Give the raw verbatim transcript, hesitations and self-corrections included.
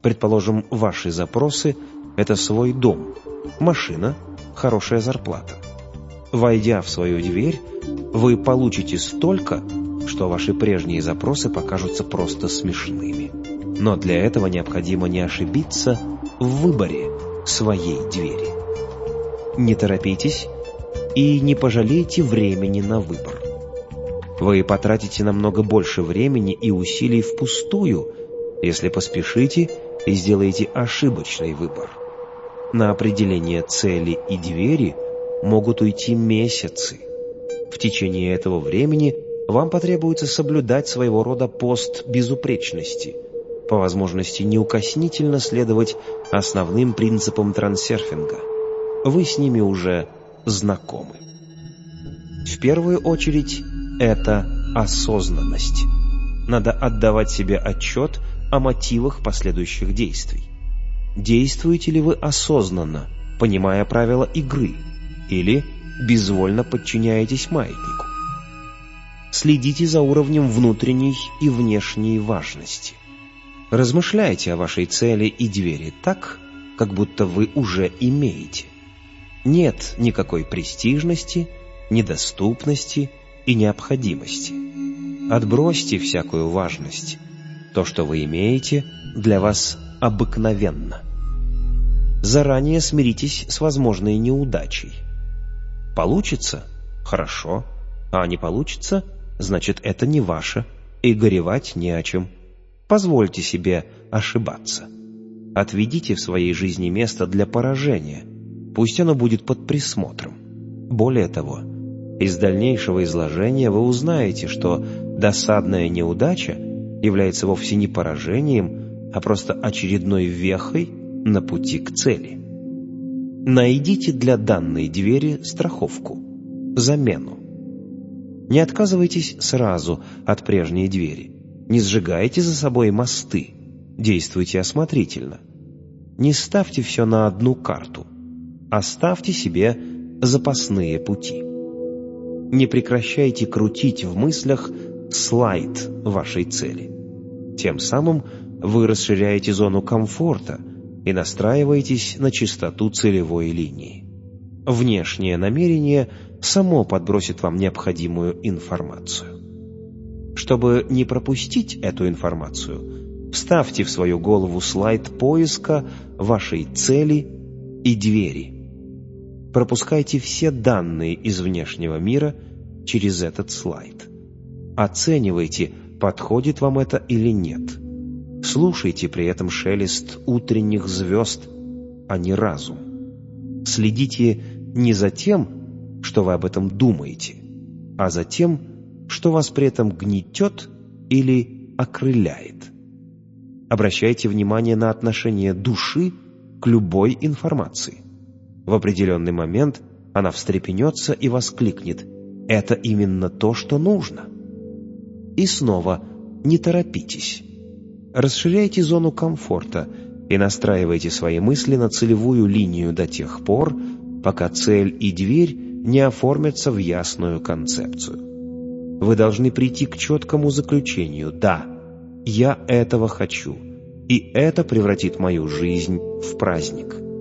Предположим, ваши запросы – это свой дом, машина, хорошая зарплата. Войдя в свою дверь, вы получите столько, что ваши прежние запросы покажутся просто смешными. Но для этого необходимо не ошибиться в выборе своей двери. Не торопитесь и не пожалейте времени на выбор. Вы потратите намного больше времени и усилий впустую, если поспешите и сделаете ошибочный выбор. На определение цели и двери могут уйти месяцы. В течение этого времени вам потребуется соблюдать своего рода пост безупречности, по возможности неукоснительно следовать основным принципам трансерфинга. Вы с ними уже знакомы. В первую очередь, это осознанность. Надо отдавать себе отчет о мотивах последующих действий. Действуете ли вы осознанно, понимая правила игры, или безвольно подчиняетесь маятнику? Следите за уровнем внутренней и внешней важности. Размышляйте о вашей цели и двери так, как будто вы уже имеете. Нет никакой престижности, недоступности и необходимости. Отбросьте всякую важность. То, что вы имеете, для вас обыкновенно. Заранее смиритесь с возможной неудачей. Получится? Хорошо. А не получится? Значит, это не ваше, и горевать не о чем. Позвольте себе ошибаться. Отведите в своей жизни место для поражения. Пусть оно будет под присмотром. Более того, из дальнейшего изложения вы узнаете, что досадная неудача является вовсе не поражением, а просто очередной вехой на пути к цели. Найдите для данной двери страховку, замену. Не отказывайтесь сразу от прежней двери. Не сжигайте за собой мосты. Действуйте осмотрительно. Не ставьте все на одну карту. Оставьте себе запасные пути. Не прекращайте крутить в мыслях слайд вашей цели. Тем самым вы расширяете зону комфорта и настраиваетесь на чистоту целевой линии. Внешнее намерение само подбросит вам необходимую информацию. Чтобы не пропустить эту информацию, вставьте в свою голову слайд поиска вашей цели и двери. Пропускайте все данные из внешнего мира через этот слайд. Оценивайте, подходит вам это или нет. Слушайте при этом шелест утренних звезд, а не разум. Следите не за тем, что вы об этом думаете, а за тем, что вас при этом гнетет или окрыляет. Обращайте внимание на отношение души к любой информации. В определенный момент она встрепенется и воскликнет: «Это именно то, что нужно». И снова не торопитесь. Расширяйте зону комфорта и настраивайте свои мысли на целевую линию до тех пор, пока цель и дверь не оформятся в ясную концепцию. Вы должны прийти к четкому заключению: «Да, я этого хочу, и это превратит мою жизнь в праздник».